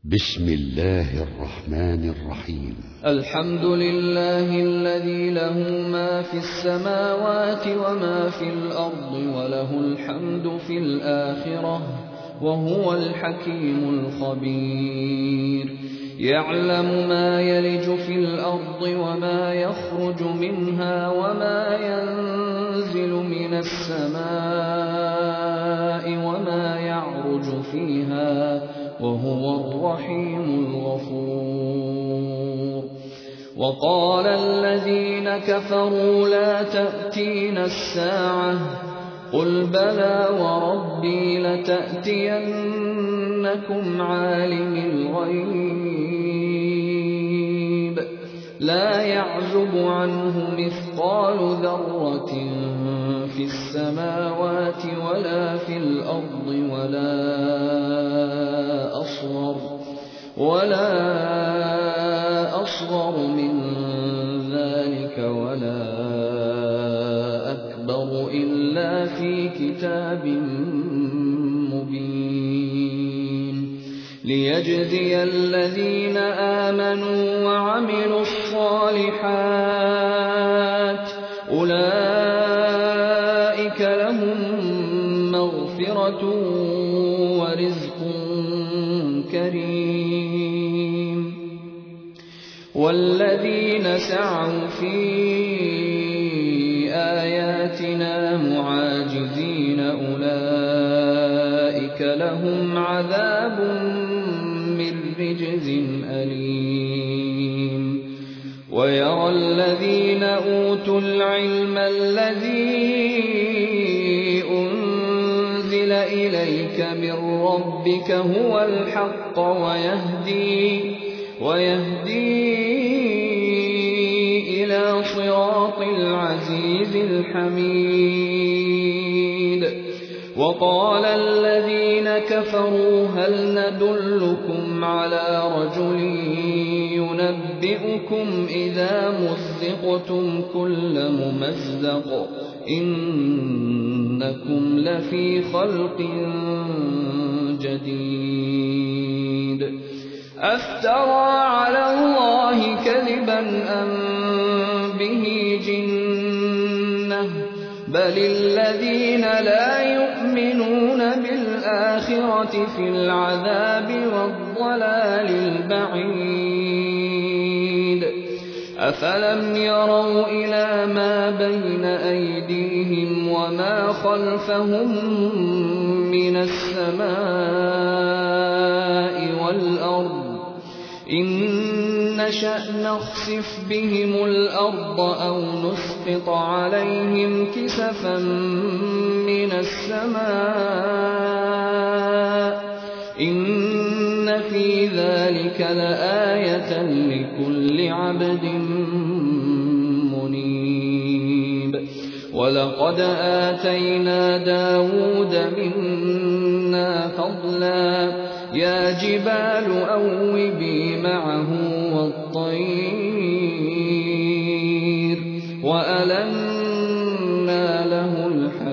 بسم الله الرحمن الرحيم. الحمد لله الذي له ما في السماوات وما في الأرض وله الحمد في الآخرة وهو الحكيم الخبير. يعلم ما يلج في الأرض وما يخرج منها وما ينزل من السماء وما يعرج فيها وهو الرحيم الغفور. وقال الذين كفروا لا تأتينا الساعة قل بلى وربي لتأتينكم عالم الغيب لا يعزب عنه مثقال ذرة في السماوات ولا في الأرض ولا أصغر من ذلك ولا أكبر إلا في كتاب مبين ليجزي الذين آمنوا وعملوا الصالحات أولئك لهم مغفرة ورزق كريم. والذين سعوا في آياتنا معاجزين أولئك لهم عذاب من رجز أليم. ويرى الذين أوتوا العلم الذي أنزل إليك من ربك هو الحق ويهدي إلى صراط العزيز الحميد. وقال الذين كفروا هل ندلكم على رجل ينبئكم إذا مزقتم كل ممزق إنكم لفي خلق جديد. أفترى على الله كذبا أم به جنة بل الذين لا يؤمنون بالآخرة في العذاب والضلال البعيد. أفلم يروا إلى ما بين أيديهم وما خلفهم من السماء والأرض إن نشأ نخسف بهم الأرض أو نسقط عليهم كسفا من السماء إن في ذلك لآية لكل عبد منيب. ولقد آتينا داود منا فضلا يا جبال أوبي معه والطير وألنا له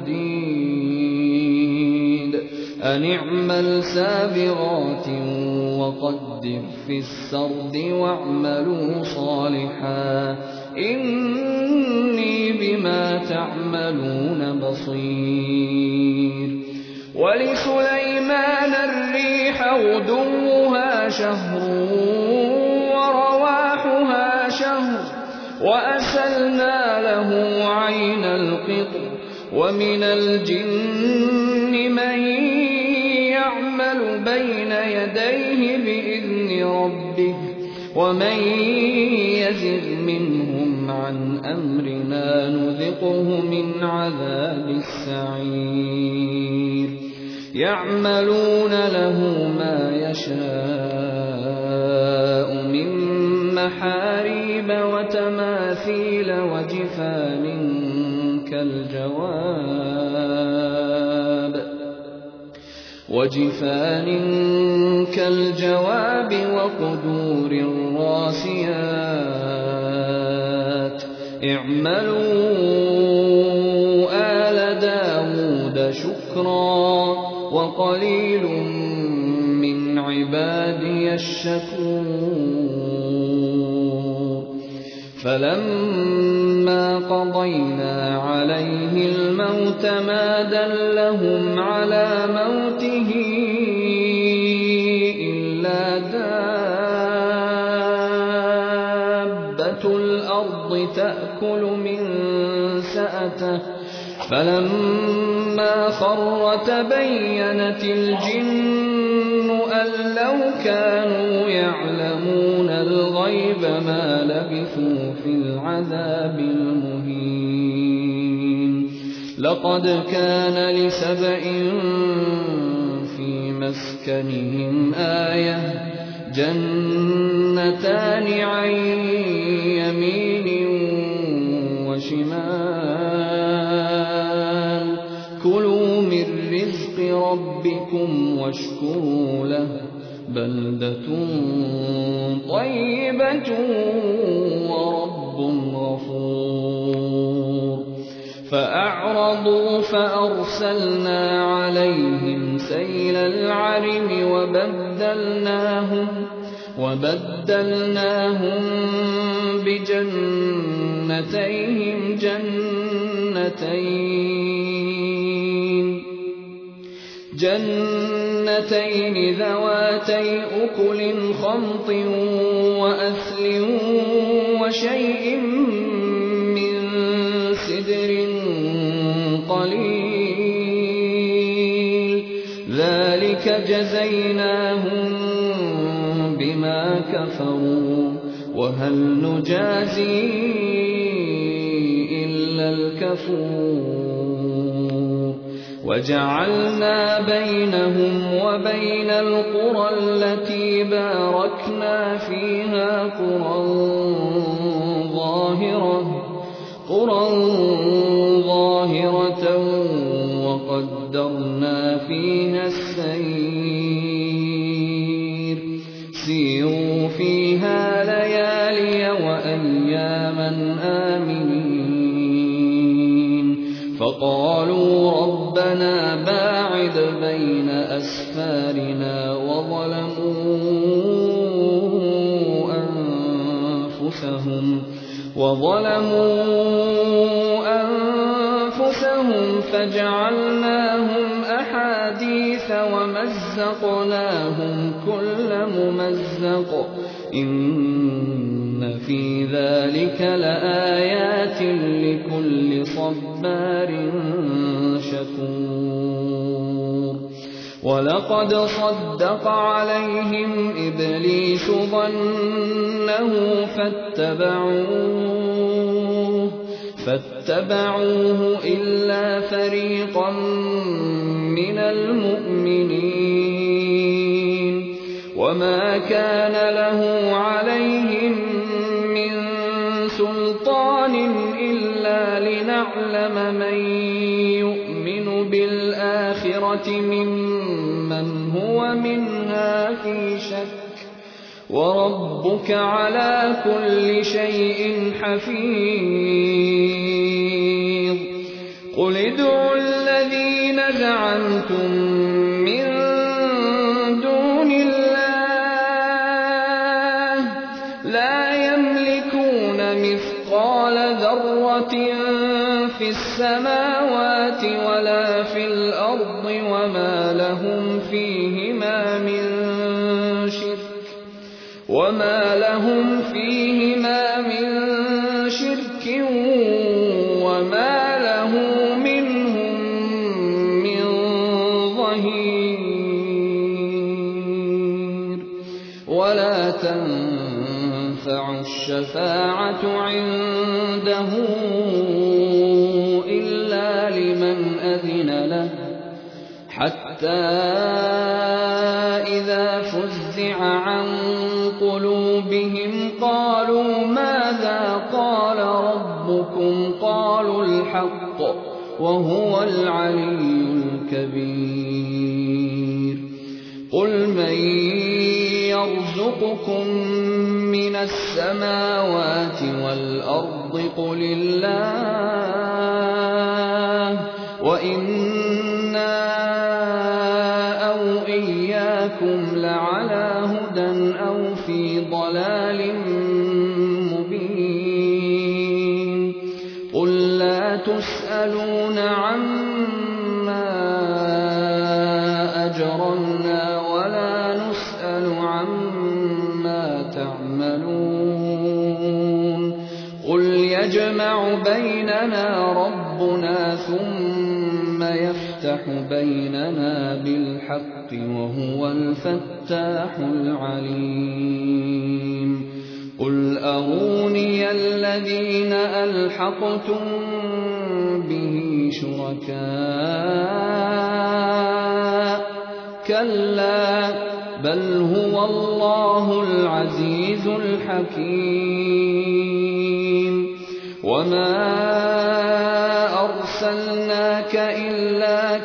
الحديد أن اعمل سابغات وقدر في السرد واعملوا صالحا إني بما تعملون بصير. ولسليمان الريح غدوها شهر ورواحها شهر وأسلنا له عين القطر ومن الجن من يعمل بين يديه بإذن ربه ومن يزغ منهم عن أمرنا نذقه من عذاب السعير. يعملون له ما يشاء من محاريب وتماثيل وجفان كالجواب وقدور الراسيات. اعملوا آل داود شكرا وقليل من عبادي عبادي الشكور فلما قضينا عليه الموت ما دلهم على موته إلا دابة الأرض تأكل من سأته فلما خر تبينت الجن أن لو كانوا يعلمون الغيب ما لبثوا في العذاب المهين لقد كان لسبإ في مسكنهم آية جنتان عن يمين وشمال كلوا من رزق ربكم واشكروا له بلدة طيبة ورب غفور فأعرضوا فأرسلنا عليهم سيل العرم وبدلناهم بجنتيهم جنتين ذواتي أكل خمط وأثل وشيء من سدر قليل ذلك جزيناهم بما كفروا وهل نجازي إلا الكفور وجعلنا بينهم وبين القرى التي باركنا فيها قرى ظاهرة وقدرنا فيها السير سيروا فيها ليالي وأياما آمنين فقالوا ربنا باعد بين أسفارنا وظلموا أنفسهم فجعلناهم أحاديث ومزقناهم كل ممزق إن في ذلك لآيات لكل صبار شكور ولقد صدق عليهم إبليس ظنه فاتبعوه إلا فريقا من المؤمنين وما كان له عليهم من سلطان إلا لنعلم من يؤمن بالآخرة ممن هو منها في شك وربك على كل شيء حفيظ قل ادعوا الذين زعمتم من دون الله لا يملكون مثقال ذرة في السماوات ولا في الأرض وما لهم فيهما من شرك وما له منهم من ظهير ولا تنفع الشفاعة عنده إلا لمن أذن له حتى إذا فزع عن قلوبهم قالوا ماذا قال ربكم قالوا الحق وهو العلي الكبير قل من يرزقكم من السماوات والأرض قل الله وإنا أو إياكم لعلى لَفِي ضَلَالٍ مُّبِينٍ قُل لَّا تُسْأَلُونَ عَمَّا أَجْرَمْنَا وَلَا نُسْأَلُ عَمَّا تَعْمَلُونَ قُلْ يَجْمَعُ بَيْنَنَا رَبُّنَا ثُمَّ يَفْتَحُ بَيْنَنَا بِالْحَقِّ وَهُوَ الْفَتَّاحُ الْعَلِيمُ قُلْ أَرُونِيَ الَّذِينَ أَلْحَقْتُم بِهِ شُرَكَاءَ كَلَّا بَلْ هُوَ اللَّهُ الْعَزِيزُ الْحَكِيمُ وَمَا أَرْسَلْنَاكَ إِلَّا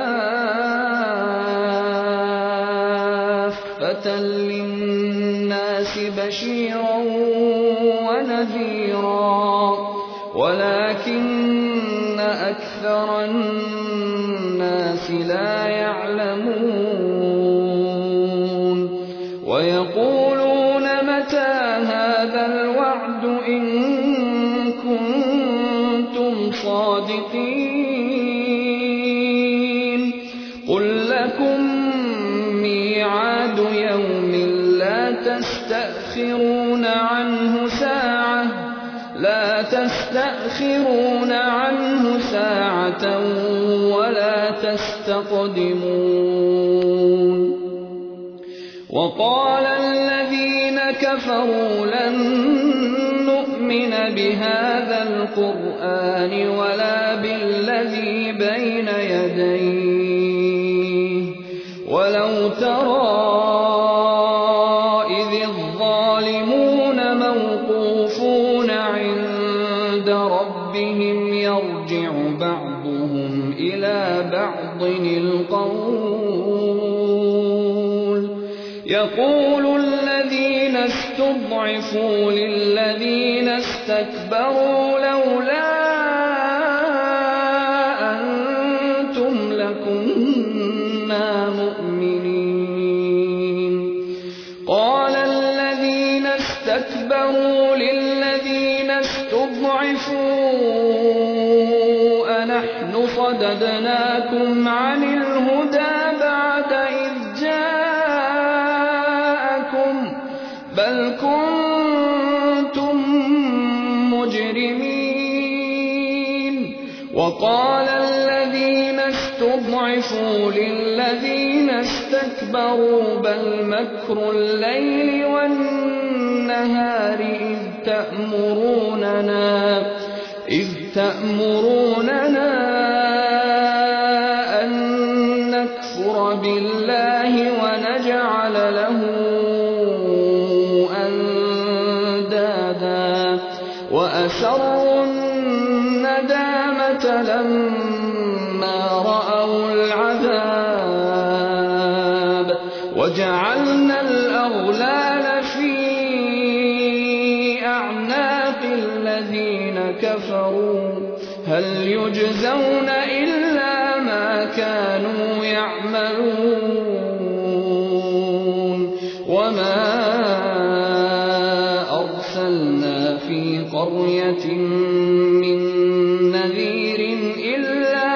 كَافَّةً لِّلنَّاسِ بَشِيرًا وَنَذِيرًا وَلَٰكِنَّ أَكْثَرَ النَّاسِ لَا يَعْلَمُونَ وَيَقُولُونَ مَتَىٰ هَٰذَا الْوَعْدُ إِن كُنتُمْ صَادِقِينَ قُل لَّكُم مِّيعَادُ يَوْمٍ لَّا تَسْتَأْخِرُونَ عَنْهُ سَاعَةً وَلَا تَسْتَقْدِمُونَ وَقَالَ الَّذِينَ كَفَرُوا لَن نُّؤْمِنَ بِهَٰذَا الْقُرْآنِ وَلَا بِالَّذِي بَيْنَ يَدَيْهِ وَلَوْ تَرَىٰ إِذِ الظَّالِمُونَ مَوْقُوفُونَ عِندَ رَبِّهِمْ يَرْجِعُ بَعْضُهُمْ إِلَىٰ بَعْضٍ الْقَوْلَ يَقُولُ الَّذِينَ اسْتُضْعِفُوا لِلَّذِينَ اسْتَكْبَرُوا لَوْلَا أَنتُمْ لَكُنَّا مُؤْمِنِينَ قَالَ الَّذِينَ اسْتَكْبَرُوا لِلَّذِينَ اسْتُضْعِفُوا أَنَحْنُ صَدَدْنَاكُمْ عَنِ الْهُدَىٰ بَعْدَ إِذْ جَاءَكُم بَلْ كُنتُم مُّجْرِمِينَ وَقَالَ الَّذِينَ اسْتُضْعِفُوا لِلَّذِينَ اسْتَكْبَرُوا بَلْ مَكْرُ اللَّيْلِ وَالنَّهَارِ إِذْ تَأْمُرُونَنَا أَن نَّكْفُرَ بِاللَّهِ وَنَجْعَلَ لَهُ أَندَادًا وَأَسَرُّوا النَّدَامَةَ لَمَّا رَأَوُا الْعَذَابَ وَجَعَلْنَا الْأَغْلَالَ فِي أَعْنَاقِ الَّذِينَ كَفَرُوا هَلْ يُجْزَوْنَ إِلَّا مَا كَانُوا يَعْمَلُونَ وَمَا أَرْسَلْنَا فِي قَرْيَةٍ مِّن نَّذِيرٍ إِلَّا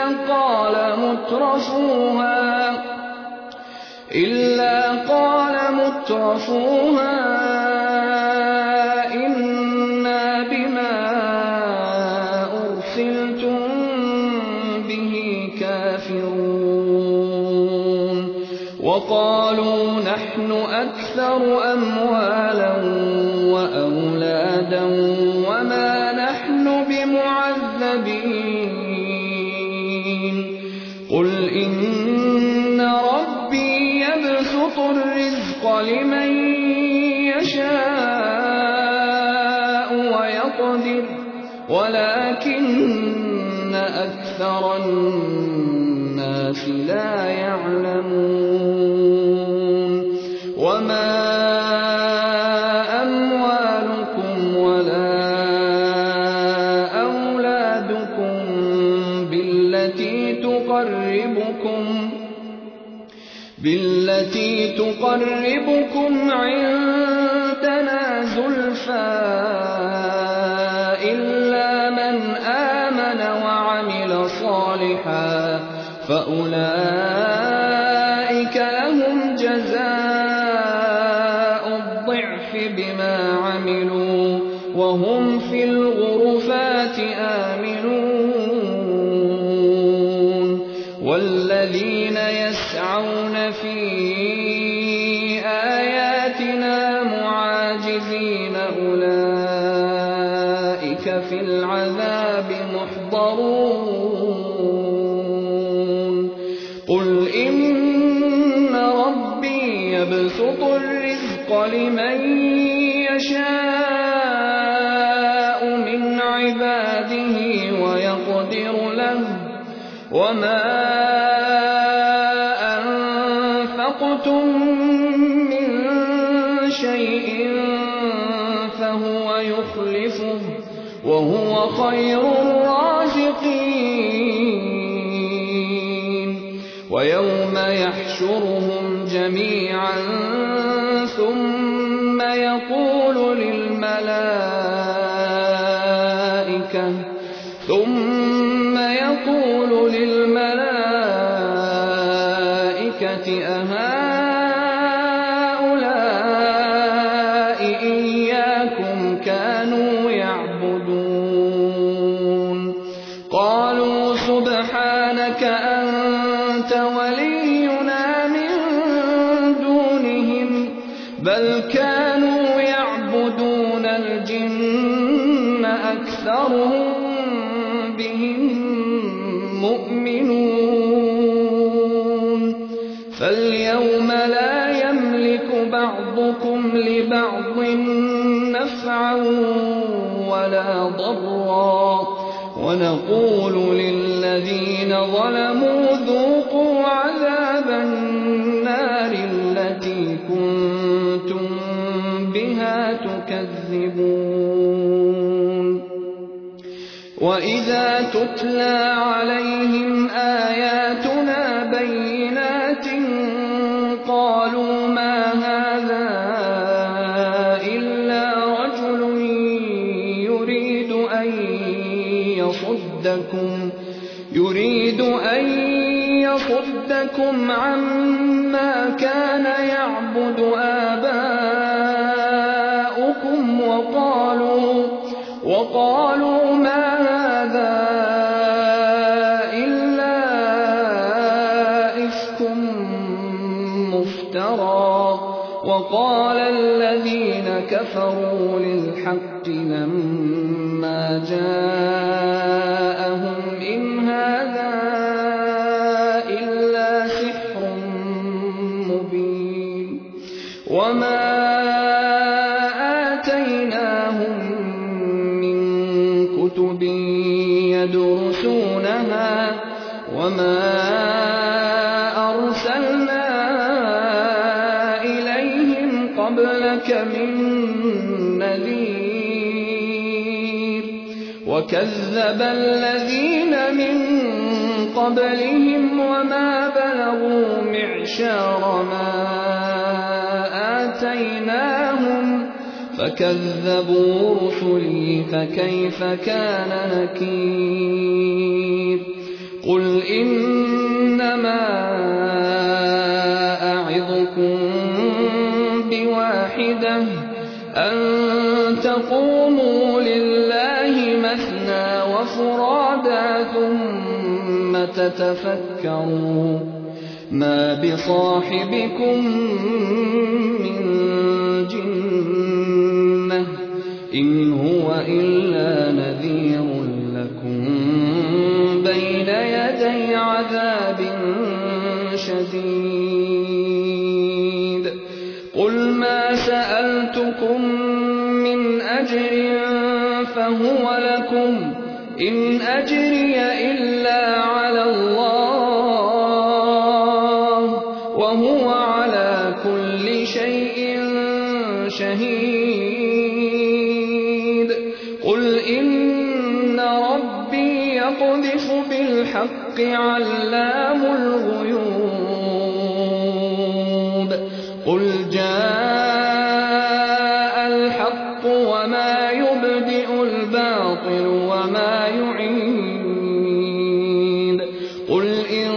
قَالَ مُتْرَفُوهَا إِنَّا بِمَا أُرْسِلْتُم بِهِ كَافِرُونَ وَقَالُوا نَحْنُ أَكْثَرُ أَمْوَالًا وَأَوْلَادًا وَمَا نَحْنُ بِمُعَذَّبِينَ قُلْ إِنَّ رَبِّي يَبْسُطُ الرِّزْقَ لِمَن يَشَاءُ وَيَقْدِرُ وَلَٰكِنَّ أَكْثَرَ النَّاسِ لَا يَعْلَمُونَ وَمَا أَمْوَالُكُمْ وَلَا أَوْلَادُكُم بِالَّتِي تُقَرِّبُكُمْ عِندَنَا بما عملوا وهم في الغرفات آمنون والذين يسعون في آياتنا معاجزين أولئك في العذاب محضرون قل إن ربي يبسط الرزق لمن يشاء من عباده ويقدر له وما أنفقتم من شيء فهو يخلفه وهو خير الرازقين ويوم يحشرهم جميعا ثم يقول للملائكة أهؤلاء إياكم كانوا يعبدون قالوا سبحانك أنت ولينا من دونهم بل كانوا يعبدون الجن أكثرهم بهم مؤمنون فاليوم لا يملك بعضكم لبعض نفعا ولا ضرا ونقول للذين ظلموا ذوقوا عذاب النار التي كنتم بها تكذبون وإذا تتلى عليهم آياتنا بينات قالوا ما هذا إلا رجل يريد أن يصدكم عما كان يعبد آباؤكم وقالوا ما هذا إلا إفك مفترى وقال الذين كفروا للحق لما جاءهم إن هذا إلا سحر مبين وما آتيناهم من كتب يدرسونها وما أرسلنا إليهم قبلك من نذير وكذب الذين من قبلهم وما بلغوا معشار ما آتيناهم فكذبوا رسلي فكيف كان نكير قل إنما أعظكم بواحدة أن تقوموا لله مثنى وفرادا ثم تتفكروا ما بصاحبكم من جنة إن هو إلا نذير لكم بين يدي عذاب شديد قل ما سألتكم من أجر فهو لكم إن أجري إلا على الله وهو على كل شيء شهيد قل إن ربي يقذف بالحق علام الغيوب قل جاء الحق وما يبدئ الباطل وما يعيد قل إن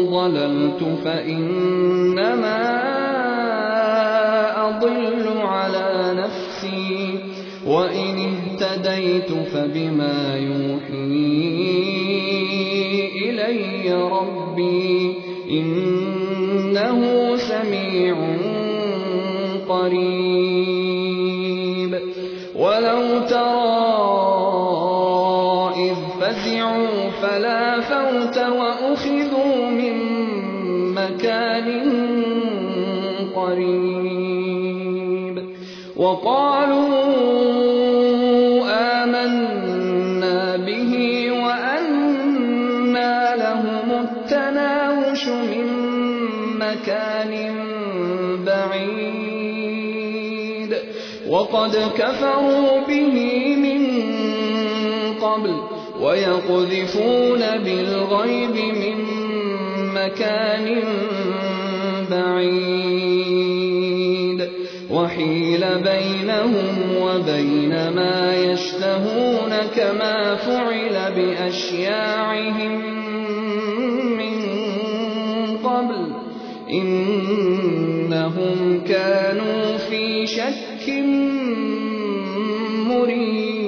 ضللت فإنما أضل على نفسي وإن اهتديت فبما يوحي إلي ربي إنه سميع قريب ولو ترى إذ فزعوا فلا فوت وأخذوا من مكان قريب وقالوا آمنا به وأنى لهم التناوش من مكان بعيد وقد كفروا به من قبل ويقذفون بالغيب من مكان بعيد وحيل بينهم وبين ما يشتهون كما فعل بأشياعهم من قبل إنهم كانوا في شك مريب